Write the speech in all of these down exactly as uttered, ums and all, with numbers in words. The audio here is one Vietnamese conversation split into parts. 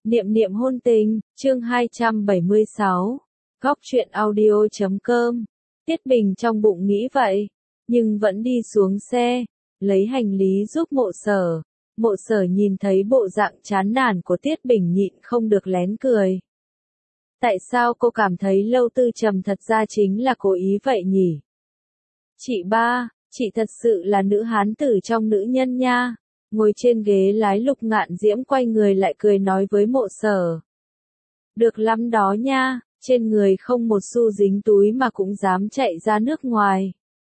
Niệm niệm hôn tình, chương hai trăm bảy mươi sáu. Góc truyện audio chấm com. Tiết Bình trong bụng nghĩ vậy, nhưng vẫn đi xuống xe, lấy hành lý giúp Mộ Sở. Mộ Sở nhìn thấy bộ dạng chán nản của Tiết Bình nhịn không được lén cười. Tại sao cô cảm thấy Lâu Tư Trầm thật ra chính là cố ý vậy nhỉ? Chị ba, chị thật sự là nữ hán tử trong nữ nhân nha. Ngồi trên ghế lái Lục Ngạn Diễm quay người lại cười nói với Mộ Sở. Được lắm đó nha, trên người không một xu dính túi mà cũng dám chạy ra nước ngoài.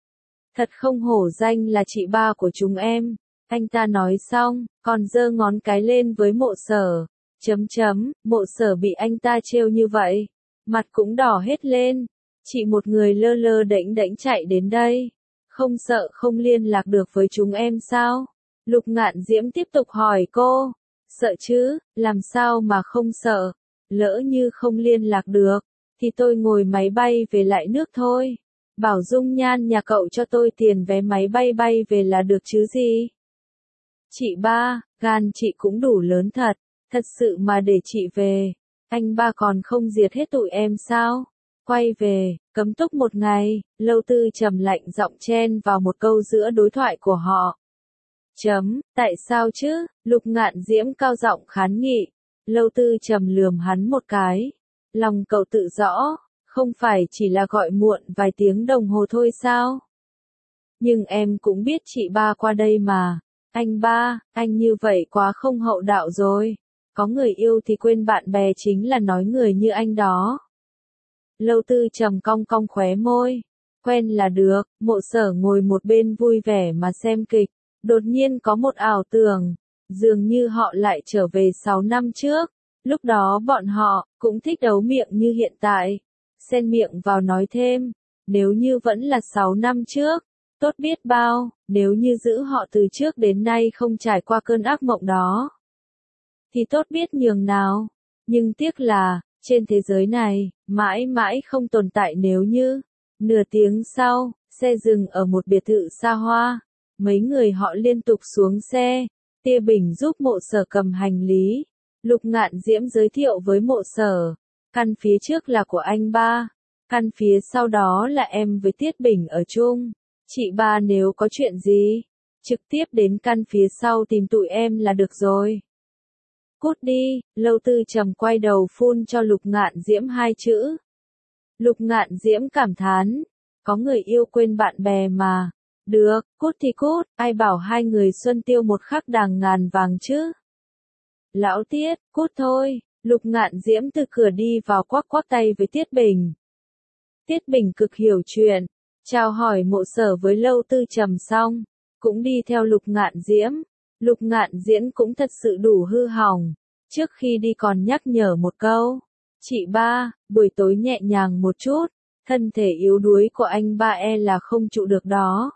Thật không hổ danh là chị ba của chúng em. Anh ta nói xong, còn giơ ngón cái lên với Mộ Sở. Chấm chấm, Mộ Sở bị anh ta trêu như vậy, mặt cũng đỏ hết lên. Chị một người lơ lơ đễnh đễnh chạy đến đây, không sợ không liên lạc được với chúng em sao? Lục Ngạn Diễm tiếp tục hỏi cô. Sợ chứ, làm sao mà không sợ? Lỡ như không liên lạc được, thì tôi ngồi máy bay về lại nước thôi. Bảo Dung Nhan nhà cậu cho tôi tiền vé máy bay bay về là được chứ gì? Chị ba, gan chị cũng đủ lớn thật. Thật sự mà để chị về, anh ba còn không diệt hết tụi em sao? Quay về, cấm túc một ngày, Lâu Tư Trầm lạnh giọng chen vào một câu giữa đối thoại của họ. Chấm, tại sao chứ? Lục Ngạn Diễm cao giọng kháng nghị. Lâu Tư Trầm lườm hắn một cái. Lòng cậu tự rõ, không phải chỉ là gọi muộn vài tiếng đồng hồ thôi sao? Nhưng em cũng biết chị ba qua đây mà. Anh ba, anh như vậy quá không hậu đạo rồi. Có người yêu thì quên bạn bè chính là nói người như anh đó. Lâu Tư Trầm cong cong khóe môi. Quen là được. Mộ Sở ngồi một bên vui vẻ mà xem kịch. Đột nhiên có một ảo tưởng, dường như họ lại trở về sáu năm trước. Lúc đó bọn họ cũng thích đấu miệng như hiện tại. Xen miệng vào nói thêm, nếu như vẫn là sáu năm trước, tốt biết bao, nếu như giữ họ từ trước đến nay không trải qua cơn ác mộng đó, thì tốt biết nhường nào. Nhưng tiếc là, trên thế giới này, mãi mãi không tồn tại nếu như. Nửa tiếng sau, xe dừng ở một biệt thự xa hoa. Mấy người họ liên tục xuống xe. Tia Bình giúp Mộ Sở cầm hành lý. Lục Ngạn Diễm giới thiệu với Mộ Sở. Căn phía trước là của anh ba. Căn phía sau đó là em với Tiết Bình ở chung. Chị ba nếu có chuyện gì, trực tiếp đến căn phía sau tìm tụi em là được rồi. Cút đi, Lâu Tư Trầm quay đầu phun cho Lục Ngạn Diễm hai chữ. Lục Ngạn Diễm cảm thán. Có người yêu quên bạn bè mà. Được, cút thì cút, ai bảo hai người xuân tiêu một khắc đàng ngàn vàng chứ. Lão Tiết, cút thôi. Lục Ngạn Diễm từ cửa đi vào quắc quắc tay với Tiết Bình. Tiết Bình cực hiểu chuyện, chào hỏi Mộ Sở với Lâu Tư Trầm xong, cũng đi theo Lục Ngạn Diễm. Lục Ngạn Diễm cũng thật sự đủ hư hỏng, trước khi đi còn nhắc nhở một câu. Chị ba, buổi tối nhẹ nhàng một chút, thân thể yếu đuối của anh ba e là không trụ được đó.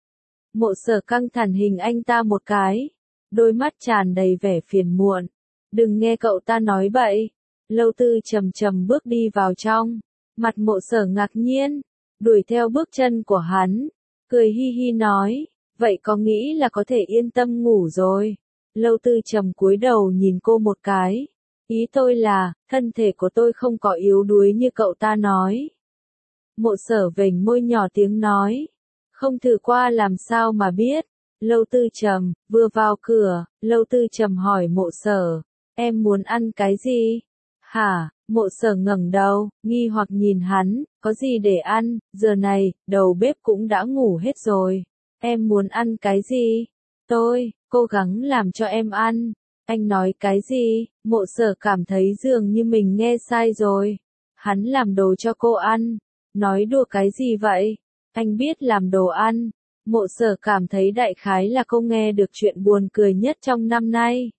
Mộ Sở căng thẳng hình anh ta một cái, đôi mắt tràn đầy vẻ phiền muộn. Đừng nghe cậu ta nói bậy. Lâu Tư Trầm trầm bước đi vào trong, mặt Mộ Sở ngạc nhiên, đuổi theo bước chân của hắn, cười hi hi nói, vậy có nghĩ là có thể yên tâm ngủ rồi. Lâu Tư Trầm cúi đầu nhìn cô một cái, ý tôi là, thân thể của tôi không có yếu đuối như cậu ta nói. Mộ Sở vểnh môi nhỏ tiếng nói, không thử qua làm sao mà biết. Lâu Tư Trầm, vừa vào cửa, Lâu Tư Trầm hỏi Mộ Sở, em muốn ăn cái gì? Hả? Mộ Sở ngẩng đầu, nghi hoặc nhìn hắn, có gì để ăn, giờ này, đầu bếp cũng đã ngủ hết rồi. Em muốn ăn cái gì? Tôi, cố gắng làm cho em ăn. Anh nói cái gì? Mộ Sở cảm thấy dường như mình nghe sai rồi. Hắn làm đồ cho cô ăn. Nói đùa cái gì vậy? Anh biết làm đồ ăn. Mộ Sở cảm thấy đại khái là cô nghe được chuyện buồn cười nhất trong năm nay.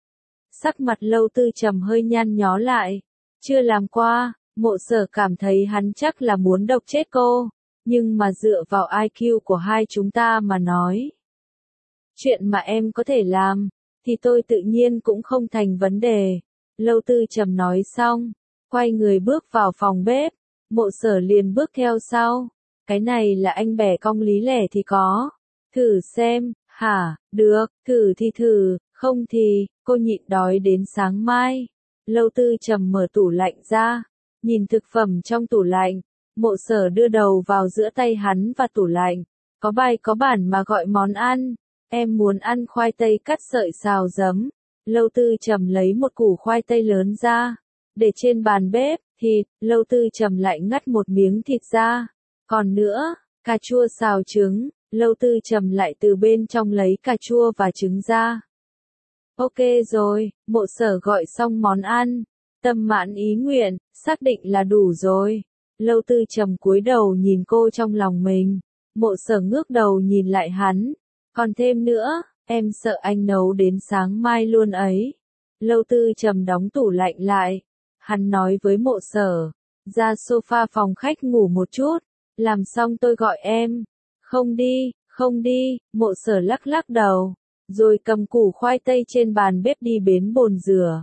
Sắc mặt Lâu Tư Trầm hơi nhăn nhó lại. Chưa làm qua, Mộ Sở cảm thấy hắn chắc là muốn độc chết cô. Nhưng mà dựa vào i kiu của hai chúng ta mà nói. Chuyện mà em có thể làm, thì tôi tự nhiên cũng không thành vấn đề. Lâu Tư Trầm nói xong, quay người bước vào phòng bếp. Mộ Sở liền bước theo sau. Cái này là anh bẻ cong lý lẻ thì có. Thử xem, hả, được, thử thì thử, không thì, cô nhịn đói đến sáng mai. Lâu Tư Trầm mở tủ lạnh ra, nhìn thực phẩm trong tủ lạnh, Mộ Sở đưa đầu vào giữa tay hắn và tủ lạnh, có bài có bản mà gọi món ăn, em muốn ăn khoai tây cắt sợi xào giấm. Lâu Tư Trầm lấy một củ khoai tây lớn ra, để trên bàn bếp, thịt, Lâu Tư Trầm lại ngắt một miếng thịt ra, còn nữa, cà chua xào trứng, Lâu Tư Trầm lại từ bên trong lấy cà chua và trứng ra. Ok rồi, Mộ Sở gọi xong món ăn, tâm mãn ý nguyện, xác định là đủ rồi. Lâu Tư Trầm cúi đầu nhìn cô trong lòng mình, Mộ Sở ngước đầu nhìn lại hắn, còn thêm nữa, em sợ anh nấu đến sáng mai luôn ấy. Lâu Tư Trầm đóng tủ lạnh lại, hắn nói với Mộ Sở, ra sofa phòng khách ngủ một chút, làm xong tôi gọi em. Không đi, không đi, Mộ Sở lắc lắc đầu, rồi cầm củ khoai tây trên bàn bếp đi bến bồn rửa.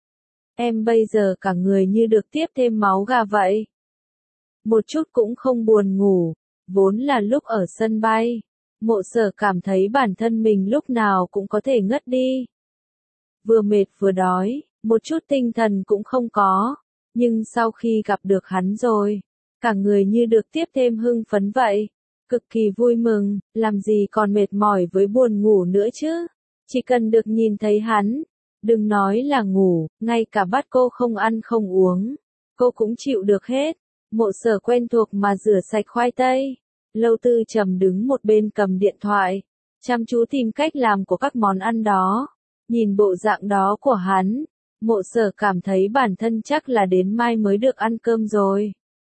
Em bây giờ cả người như được tiếp thêm máu gà vậy. Một chút cũng không buồn ngủ, vốn là lúc ở sân bay, Mộ Sở cảm thấy bản thân mình lúc nào cũng có thể ngất đi. Vừa mệt vừa đói, một chút tinh thần cũng không có, nhưng sau khi gặp được hắn rồi, cả người như được tiếp thêm hưng phấn vậy. Cực kỳ vui mừng, làm gì còn mệt mỏi với buồn ngủ nữa chứ. Chỉ cần được nhìn thấy hắn, đừng nói là ngủ, ngay cả bắt cô không ăn không uống, cô cũng chịu được hết. Mộ Sở quen thuộc mà rửa sạch khoai tây. Lâu Tư Trầm đứng một bên cầm điện thoại, chăm chú tìm cách làm của các món ăn đó. Nhìn bộ dạng đó của hắn, Mộ Sở cảm thấy bản thân chắc là đến mai mới được ăn cơm rồi.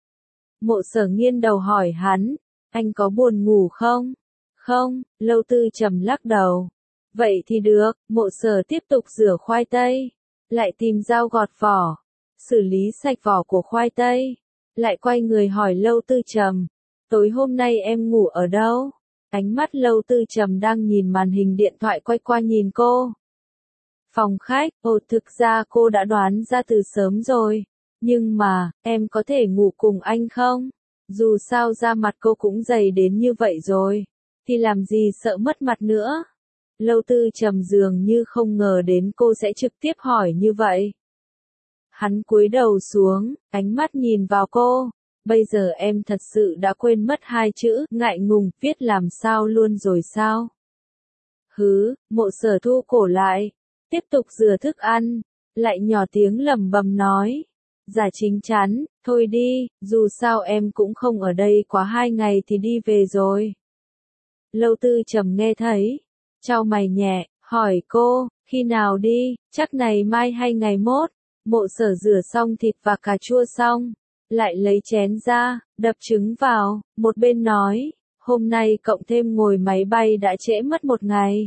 Mộ Sở nghiêng đầu hỏi hắn, anh có buồn ngủ không? Không, Lâu Tư Trầm lắc đầu. Vậy thì được, Mộ Sở tiếp tục rửa khoai tây, lại tìm dao gọt vỏ, xử lý sạch vỏ của khoai tây, lại quay người hỏi Lâu Tư Trầm, tối hôm nay em ngủ ở đâu? Ánh mắt Lâu Tư Trầm đang nhìn màn hình điện thoại quay qua nhìn cô. Phòng khách, ồ thực ra cô đã đoán ra từ sớm rồi, nhưng mà, em có thể ngủ cùng anh không? Dù sao da mặt cô cũng dày đến như vậy rồi, thì làm gì sợ mất mặt nữa. Lâu Tư Trầm dường như không ngờ đến cô sẽ trực tiếp hỏi như vậy. Hắn cúi đầu xuống, ánh mắt nhìn vào cô. Bây giờ em thật sự đã quên mất hai chữ, ngại ngùng, viết làm sao luôn rồi sao? Hứ, Mộ Sở thu cổ lại, tiếp tục rửa thức ăn, lại nhỏ tiếng lẩm bẩm nói. Giả chính chắn, thôi đi, dù sao em cũng không ở đây quá hai ngày thì đi về rồi. Lâu Tư Trầm nghe thấy, chau mày nhẹ, hỏi cô, khi nào đi, chắc này mai hay ngày mốt. Mộ Sở rửa xong thịt và cà chua xong, lại lấy chén ra, đập trứng vào, một bên nói, hôm nay cộng thêm ngồi máy bay đã trễ mất một ngày.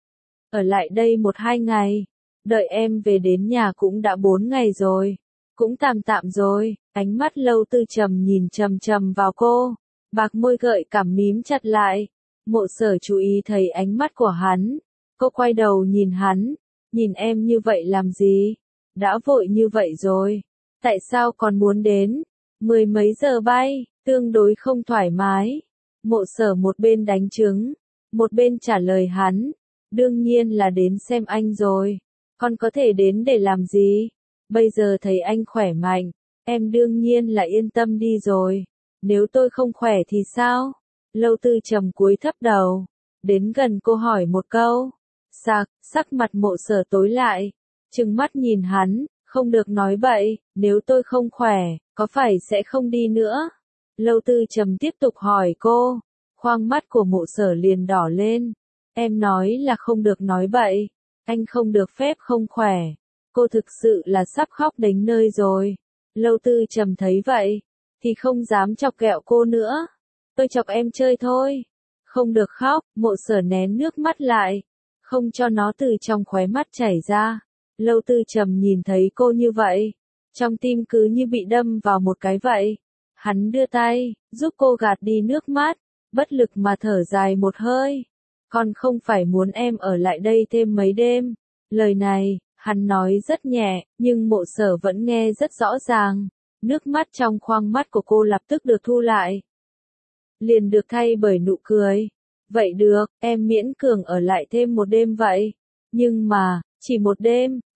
Ở lại đây một hai ngày, đợi em về đến nhà cũng đã bốn ngày rồi, cũng tạm tạm rồi. Ánh mắt Lâu Tư Trầm nhìn trầm trầm vào cô, bạc môi gợi cảm mím chặt lại. Mộ Sở chú ý thấy ánh mắt của hắn, cô quay đầu nhìn hắn, nhìn em như vậy làm gì? Đã vội như vậy rồi, tại sao còn muốn đến? Mười mấy giờ bay, tương đối không thoải mái. Mộ Sở một bên đánh trứng, một bên trả lời hắn, đương nhiên là đến xem anh rồi, còn có thể đến để làm gì? Bây giờ thấy anh khỏe mạnh, em đương nhiên là yên tâm đi rồi, nếu tôi không khỏe thì sao? Lâu Tư Trầm cúi thấp đầu, đến gần cô hỏi một câu. Sạc, sắc mặt Mộ Sở tối lại, trừng mắt nhìn hắn, không được nói bậy, nếu tôi không khỏe, có phải sẽ không đi nữa? Lâu Tư Trầm tiếp tục hỏi cô, khoang mắt của Mộ Sở liền đỏ lên, em nói là không được nói bậy, anh không được phép không khỏe. Cô thực sự là sắp khóc đến nơi rồi. Lâu Tư Trầm thấy vậy, thì không dám chọc ghẹo cô nữa. Tôi chọc em chơi thôi. Không được khóc, Mộ Sở nén nước mắt lại, không cho nó từ trong khóe mắt chảy ra. Lâu Tư Trầm nhìn thấy cô như vậy, trong tim cứ như bị đâm vào một cái vậy. Hắn đưa tay, giúp cô gạt đi nước mắt, bất lực mà thở dài một hơi. Con không phải muốn em ở lại đây thêm mấy đêm. Lời này, hắn nói rất nhẹ, nhưng Mộ Sở vẫn nghe rất rõ ràng. Nước mắt trong khoang mắt của cô lập tức được thu lại, liền được thay bởi nụ cười. Vậy được, em miễn cường ở lại thêm một đêm vậy. Nhưng mà, chỉ một đêm,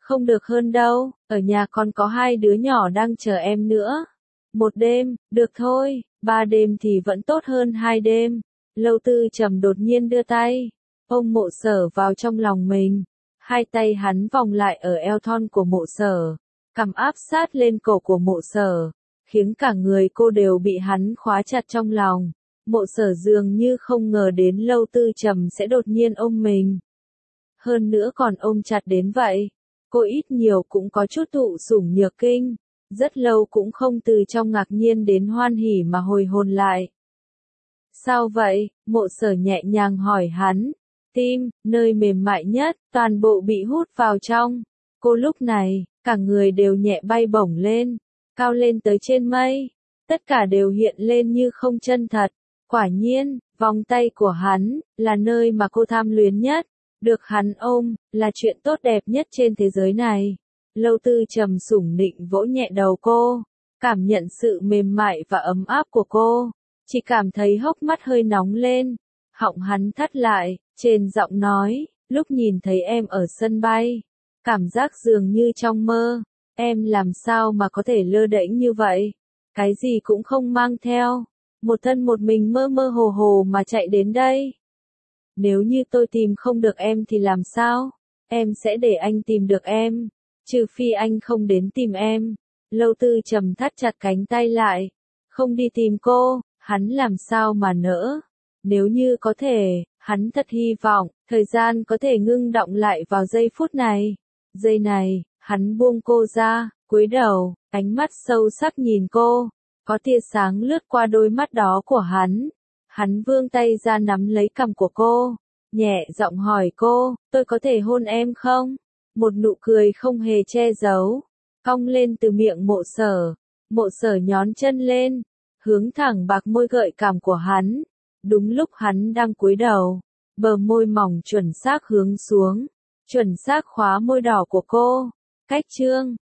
Không được hơn đâu, ở nhà còn có hai đứa nhỏ đang chờ em nữa. Một đêm, được thôi, ba đêm thì vẫn tốt hơn hai đêm. Lâu Tư Trầm đột nhiên đưa tay, ôm Mộ Sở vào trong lòng mình. Hai tay hắn vòng lại ở eo thon của Mộ Sở, cằm áp sát lên cổ của Mộ Sở, khiến cả người cô đều bị hắn khóa chặt trong lòng. Mộ Sở dường như không ngờ đến Lâu Tư Trầm sẽ đột nhiên ôm mình. Hơn nữa còn ôm chặt đến vậy. Cô ít nhiều cũng có chút thụ sủng nhược kinh, rất lâu cũng không từ trong ngạc nhiên đến hoan hỉ mà hồi hồn lại. Sao vậy? Mộ Sở nhẹ nhàng hỏi hắn. Tim, nơi mềm mại nhất, toàn bộ bị hút vào trong. Cô lúc này, cả người đều nhẹ bay bổng lên, cao lên tới trên mây. Tất cả đều hiện lên như không chân thật. Quả nhiên, vòng tay của hắn, là nơi mà cô tham luyến nhất. Được hắn ôm, là chuyện tốt đẹp nhất trên thế giới này. Lâu Tư Trầm sủng nịnh vỗ nhẹ đầu cô, cảm nhận sự mềm mại và ấm áp của cô. Chỉ cảm thấy hốc mắt hơi nóng lên. Họng hắn thắt lại, trên giọng nói, lúc nhìn thấy em ở sân bay. Cảm giác dường như trong mơ. Em làm sao mà có thể lơ đễnh như vậy? Cái gì cũng không mang theo. Một thân một mình mơ mơ hồ hồ mà chạy đến đây. Nếu như tôi tìm không được em thì làm sao? Em sẽ để anh tìm được em. Trừ phi anh không đến tìm em. Lâu Tư Trầm thắt chặt cánh tay lại. Không đi tìm cô, hắn làm sao mà nỡ. Nếu như có thể, hắn thật hy vọng, thời gian có thể ngưng đọng lại vào giây phút này. Giây này, hắn buông cô ra, cúi đầu, ánh mắt sâu sắc nhìn cô. Có tia sáng lướt qua đôi mắt đó của hắn. Hắn vươn tay ra nắm lấy cằm của cô, nhẹ giọng hỏi cô, tôi có thể hôn em không? Một nụ cười không hề che giấu, cong lên từ miệng Mộ Sở. Mộ Sở nhón chân lên, hướng thẳng bạc môi gợi cảm của hắn. Đúng lúc hắn đang cúi đầu, bờ môi mỏng chuẩn xác hướng xuống, chuẩn xác khóa môi đỏ của cô. Cách chương